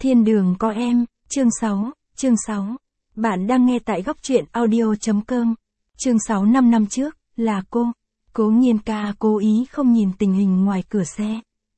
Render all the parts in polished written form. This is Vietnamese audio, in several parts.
Thiên đường có em, chương 6. Bạn đang nghe tại góc truyện audio.com. Chương 6 năm trước, là cô. Cố Nhiên Ca cố ý không nhìn tình hình ngoài cửa xe.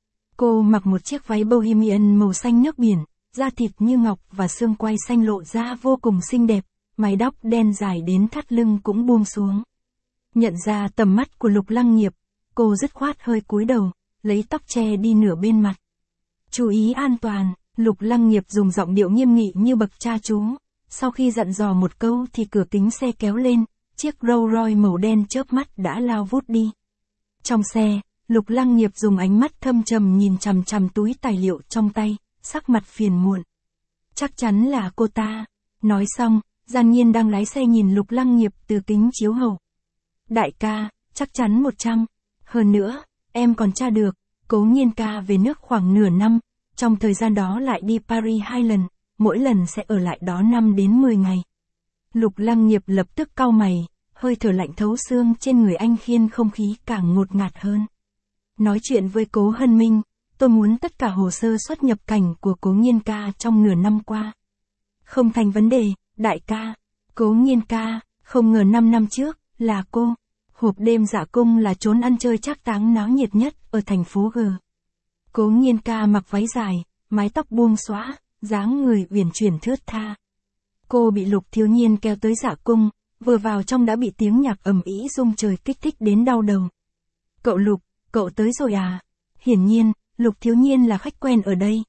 Cô mặc một chiếc váy bohemian màu xanh nước biển, da thịt như ngọc và xương quai xanh lộ ra vô cùng xinh đẹp, mái tóc đen dài đến thắt lưng cũng buông xuống. Nhận ra tầm mắt của Lục Lăng Nghiệp, cô dứt khoát hơi cúi đầu, lấy tóc che đi nửa bên mặt. Chú ý an toàn, Lục Lăng Nghiệp dùng giọng điệu nghiêm nghị như bậc cha chú. Sau khi dặn dò một câu thì cửa kính xe kéo lên, chiếc Rolls Royce màu đen chớp mắt đã lao vút đi. Trong xe, Lục Lăng Nghiệp dùng ánh mắt thâm trầm nhìn chằm chằm túi tài liệu trong tay, sắc mặt phiền muộn. Chắc chắn là cô ta. Nói xong, Giản Nhiên đang lái xe nhìn Lục Lăng Nghiệp từ kính chiếu hậu. Đại ca, chắc chắn 100. Hơn nữa, em còn tra được, Cố Nhiên Ca về nước khoảng nửa năm, trong thời gian đó lại đi Paris 2 lần, mỗi lần sẽ ở lại đó 5 đến 10 ngày. Lục Lăng Nghiệp lập tức cau mày, hơi thở lạnh thấu xương trên người anh khiến không khí càng ngột ngạt hơn. Nói chuyện với Cố Hân Minh, tôi muốn tất cả hồ sơ xuất nhập cảnh của Cố Nhiên Ca trong nửa năm qua. Không thành vấn đề, đại ca. Cố Nhiên Ca, không ngờ 5 năm trước, là cô. Hộp đêm Dạ Cung là chốn ăn chơi trác táng náo nhiệt nhất ở thành phố G. Cố Nhiên Ca mặc váy dài, mái tóc buông xõa, dáng người uyển chuyển thướt tha. Cô bị Lục Thiếu Nhiên kéo tới Dạ Cung, vừa vào trong đã bị tiếng nhạc ầm ĩ rung trời kích thích đến đau đầu. Cậu Lục, cậu tới rồi à? Hiển nhiên, Lục Thiếu Nhiên là khách quen ở đây.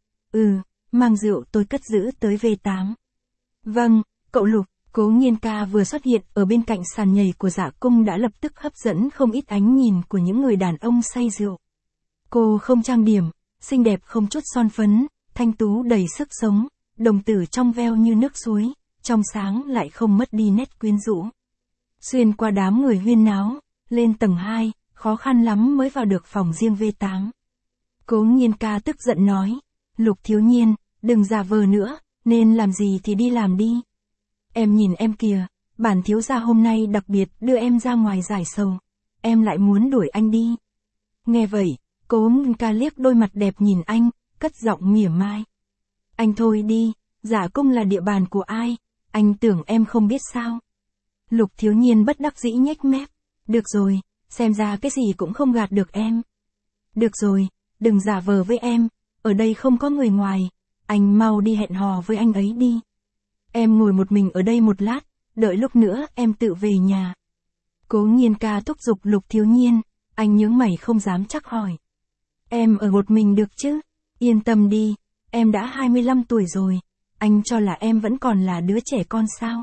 Mang rượu tôi cất giữ tới V8. Vâng, cậu Lục. Cố Nhiên Ca vừa xuất hiện ở bên cạnh sàn nhảy của Dạ Cung đã lập tức hấp dẫn không ít ánh nhìn của những người đàn ông say rượu. Cô không trang điểm, xinh đẹp không chút son phấn, thanh tú đầy sức sống, đồng tử trong veo như nước suối, trong sáng lại không mất đi nét quyến rũ. Xuyên qua đám người huyên náo, lên tầng 2, khó khăn lắm mới vào được phòng riêng V8. Cố Nhiên Ca tức giận nói, Lục Thiếu Nhiên, đừng giả vờ nữa, nên làm gì thì đi làm đi. Em nhìn em kìa, bản thiếu gia hôm nay đặc biệt đưa em ra ngoài giải sầu. Em lại muốn đuổi anh đi. Nghe vậy, Cố Nhiên Ca liếc đôi mặt đẹp nhìn anh, cất giọng mỉa mai. Anh thôi đi, Dạ Cung là địa bàn của ai, anh tưởng em không biết sao. Lục Thiếu Nhiên bất đắc dĩ nhếch mép. Được rồi, xem ra cái gì cũng không gạt được em. Được rồi, đừng giả vờ với em, ở đây không có người ngoài, anh mau đi hẹn hò với anh ấy đi. Em ngồi một mình ở đây một lát, đợi lúc nữa em tự về nhà. Cố Nhiên Ca thúc giục Lục Thiếu Nhiên, anh nhướng mày không dám chắc hỏi. Em ở một mình được chứ? Yên tâm đi, em đã 25 tuổi rồi, anh cho là em vẫn còn là đứa trẻ con sao?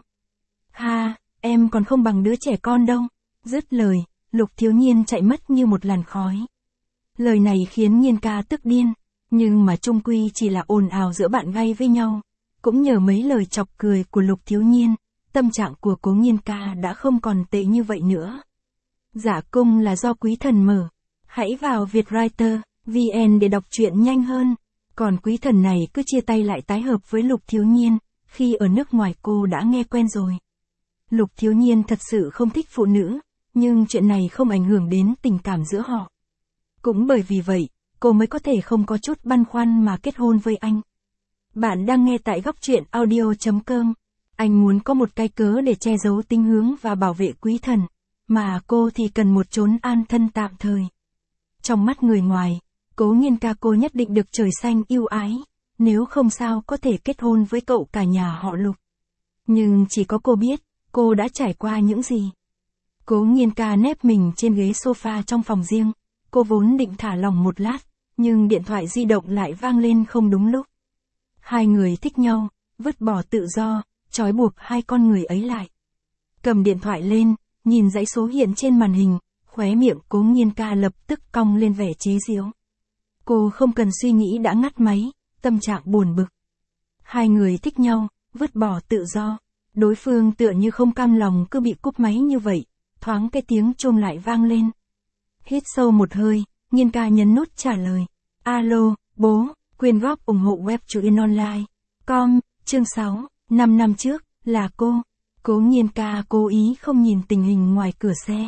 Ha, em còn không bằng đứa trẻ con đâu. Dứt lời, Lục Thiếu Nhiên chạy mất như một làn khói. Lời này khiến Nhiên Ca tức điên, nhưng mà chung quy chỉ là ồn ào giữa bạn gay với nhau. Cũng nhờ mấy lời chọc cười của Lục Thiếu Nhiên, tâm trạng của Cố Nhiên Ca đã không còn tệ như vậy nữa. Dạ Cung là do Quý Thần mở. Hãy vào Vietwriter, VN để đọc truyện nhanh hơn. Còn Quý Thần này cứ chia tay lại tái hợp với Lục Thiếu Nhiên, khi ở nước ngoài cô đã nghe quen rồi. Lục Thiếu Nhiên thật sự không thích phụ nữ, nhưng chuyện này không ảnh hưởng đến tình cảm giữa họ. Cũng bởi vì vậy, cô mới có thể không có chút băn khoăn mà kết hôn với anh. Bạn đang nghe tại góc truyện audio.com. Anh muốn có một cái cớ để che giấu tính hướng và bảo vệ Quý Thần, mà cô thì cần một chốn an thân tạm thời. Trong mắt người ngoài, Cố Nhiên Ca cô nhất định được trời xanh yêu ái, nếu không sao có thể kết hôn với cậu cả nhà họ Lục. Nhưng chỉ có cô biết, cô đã trải qua những gì. Cố Nhiên Ca nép mình trên ghế sofa trong phòng riêng, cô vốn định thả lỏng một lát, nhưng điện thoại di động lại vang lên không đúng lúc. Hai người thích nhau, vứt bỏ tự do, trói buộc hai con người ấy lại. Cầm điện thoại lên, nhìn dãy số hiện trên màn hình, khóe miệng Cố Nhiên Ca lập tức cong lên vẻ chế giễu. Cô không cần suy nghĩ đã ngắt máy, tâm trạng buồn bực. Hai người thích nhau, vứt bỏ tự do. Đối phương tựa như không cam lòng cứ bị cúp máy như vậy, thoáng cái tiếng chuông lại vang lên. Hít sâu một hơi, Nhiên Ca nhấn nút trả lời. Alo, bố. Quyên góp ủng hộ web truyện online.com, chương 6, 5 năm trước, là cô. Cố Nhiên Ca cố ý không nhìn tình hình ngoài cửa xe.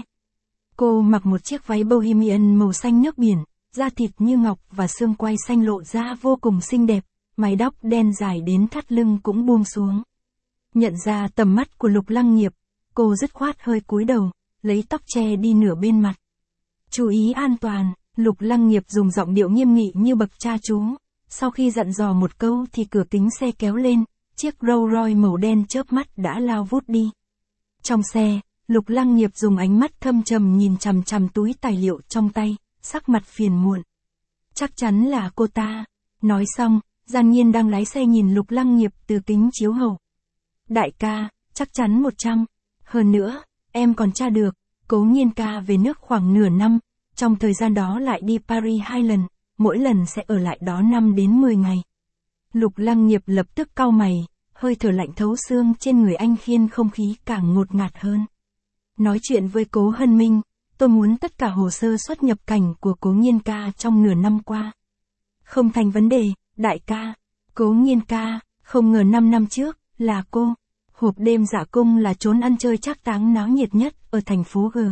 Cô mặc một chiếc váy bohemian màu xanh nước biển, da thịt như ngọc và xương quai xanh lộ ra vô cùng xinh đẹp, mái tóc đen dài đến thắt lưng cũng buông xuống. Nhận ra tầm mắt của Lục Lăng Nghiệp, cô dứt khoát hơi cúi đầu, lấy tóc che đi nửa bên mặt. Chú ý an toàn, Lục Lăng Nghiệp dùng giọng điệu nghiêm nghị như bậc cha chú. Sau khi dặn dò một câu thì cửa kính xe kéo lên, chiếc Rolls Royce màu đen chớp mắt đã lao vút đi. Trong xe, Lục Lăng Nghiệp dùng ánh mắt thâm trầm nhìn chằm chằm túi tài liệu trong tay, sắc mặt phiền muộn. Chắc chắn là cô ta. Nói xong, Giản Nhiên đang lái xe nhìn Lục Lăng Nghiệp từ kính chiếu hậu. Đại ca, chắc chắn 100. Hơn nữa, em còn tra được, Cố Nhiên ca về nước khoảng nửa năm, trong thời gian đó lại đi Paris 2 lần, mỗi lần sẽ ở lại đó 5 đến 10 ngày. Lục Lăng Nghiệp lập tức cau mày, hơi thở lạnh thấu xương trên người anh khiến không khí càng ngột ngạt hơn. Nói chuyện với Cố Hân Minh, tôi muốn tất cả hồ sơ xuất nhập cảnh của Cố Nhiên ca trong nửa năm qua. Không thành vấn đề, đại ca. Cố Nhiên ca, không ngờ 5 năm trước, là cô. Hộp đêm Dạ Cung là trốn ăn chơi trác táng náo nhiệt nhất ở thành phố G.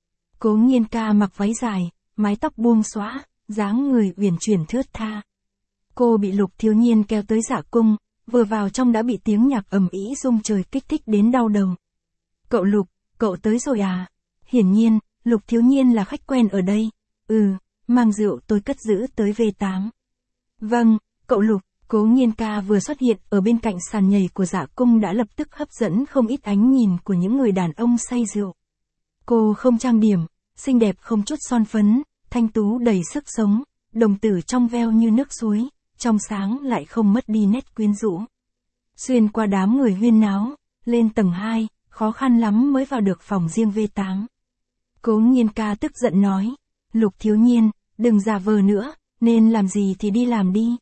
Cố Nhiên ca mặc váy dài, mái tóc buông xõa, dáng người uyển chuyển thướt tha. Cô bị Lục Thiếu Nhiên kéo tới Dạ Cung, vừa vào trong đã bị tiếng nhạc ầm ĩ rung trời kích thích đến đau đầu. Cậu Lục, cậu tới rồi à? Hiển nhiên, Lục Thiếu Nhiên là khách quen ở đây. Mang rượu tôi cất giữ tới V8. Vâng, cậu Lục. Cố Nhiên ca vừa xuất hiện ở bên cạnh sàn nhảy của Dạ Cung đã lập tức hấp dẫn không ít ánh nhìn của những người đàn ông say rượu. Cô không trang điểm, xinh đẹp không chút son phấn, thanh tú đầy sức sống, đồng tử trong veo như nước suối, trong sáng lại không mất đi nét quyến rũ. Xuyên qua đám người huyên náo, lên tầng 2, khó khăn lắm mới vào được phòng riêng V8. Cố Nhiên ca tức giận nói, Lục Thiếu Nhiên, đừng giả vờ nữa, nên làm gì thì đi làm đi.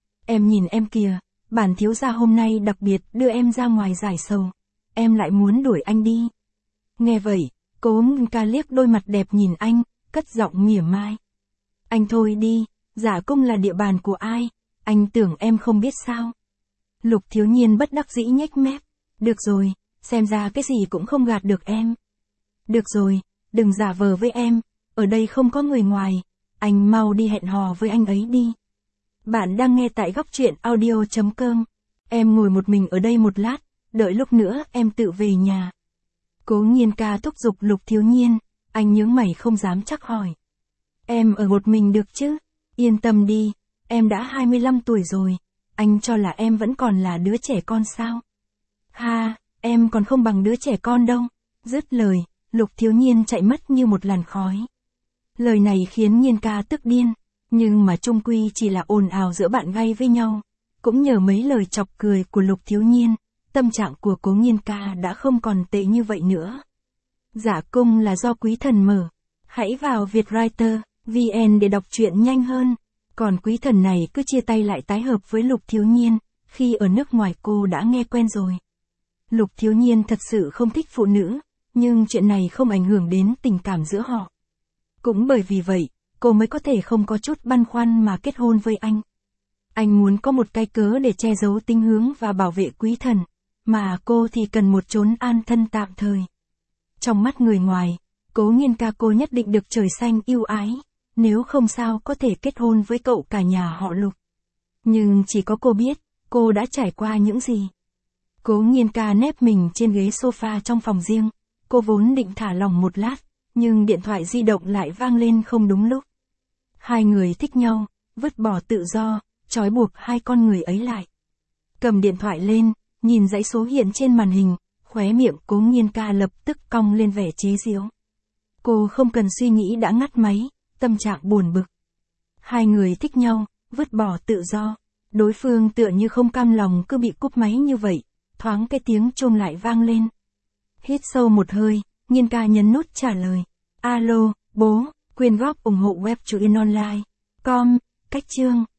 Em nhìn em kìa, bản thiếu gia hôm nay đặc biệt đưa em ra ngoài giải sầu. Em lại muốn đuổi anh đi. Nghe vậy, Cố Nhiên ca liếc đôi mặt đẹp nhìn anh, cất giọng mỉa mai. Anh thôi đi, Dạ Cung là địa bàn của ai, anh tưởng em không biết sao. Lục Thiếu Nhiên bất đắc dĩ nhếch mép. Được rồi, xem ra cái gì cũng không gạt được em. Được rồi, đừng giả vờ với em, ở đây không có người ngoài, anh mau đi hẹn hò với anh ấy đi. Bạn đang nghe tại góc truyện audio.com. Em ngồi một mình ở đây một lát, đợi lúc nữa em tự về nhà. Cố Nhiên ca thúc giục Lục Thiếu Nhiên, anh nhướng mày không dám chắc hỏi. Em ở một mình được chứ? Yên tâm đi, em đã 25 tuổi rồi, anh cho là em vẫn còn là đứa trẻ con sao? Ha, em còn không bằng đứa trẻ con đâu. Dứt lời, Lục Thiếu Nhiên chạy mất như một làn khói. Lời này khiến Nhiên ca tức điên. Nhưng mà chung quy chỉ là ồn ào giữa bạn gay với nhau. Cũng nhờ mấy lời chọc cười của Lục Thiếu Nhiên, tâm trạng của Cố Nhiên ca đã không còn tệ như vậy nữa. Dạ Cung là do Quý Thần mở. Hãy vào Vietwriter, VN để đọc truyện nhanh hơn. Còn Quý Thần này cứ chia tay lại tái hợp với Lục Thiếu Nhiên, khi ở nước ngoài cô đã nghe quen rồi. Lục Thiếu Nhiên thật sự không thích phụ nữ, nhưng chuyện này không ảnh hưởng đến tình cảm giữa họ. Cũng bởi vì vậy, cô mới có thể không có chút băn khoăn mà kết hôn với anh. Anh muốn có một cái cớ để che giấu tính hướng và bảo vệ Quý Thần, mà cô thì cần một chốn an thân tạm thời. Trong mắt người ngoài, Cố Nhiên ca cô nhất định được trời xanh yêu ái, nếu không sao có thể kết hôn với cậu cả nhà họ Lục. Nhưng chỉ có cô biết, cô đã trải qua những gì. Cố Nhiên ca nép mình trên ghế sofa trong phòng riêng, cô vốn định thả lỏng một lát, nhưng điện thoại di động lại vang lên không đúng lúc. Hai người thích nhau, vứt bỏ tự do, trói buộc hai con người ấy lại. Cầm điện thoại lên, nhìn dãy số hiện trên màn hình, khóe miệng Cố Nhiên ca lập tức cong lên vẻ chế giễu. Cô không cần suy nghĩ đã ngắt máy, tâm trạng buồn bực. Hai người thích nhau, vứt bỏ tự do. Đối phương tựa như không cam lòng cứ bị cúp máy như vậy, thoáng cái tiếng chuông lại vang lên. Hít sâu một hơi, Nhiên ca nhấn nút trả lời. Alo, bố, quyên góp ủng hộ web truyện online. Com, cách chương.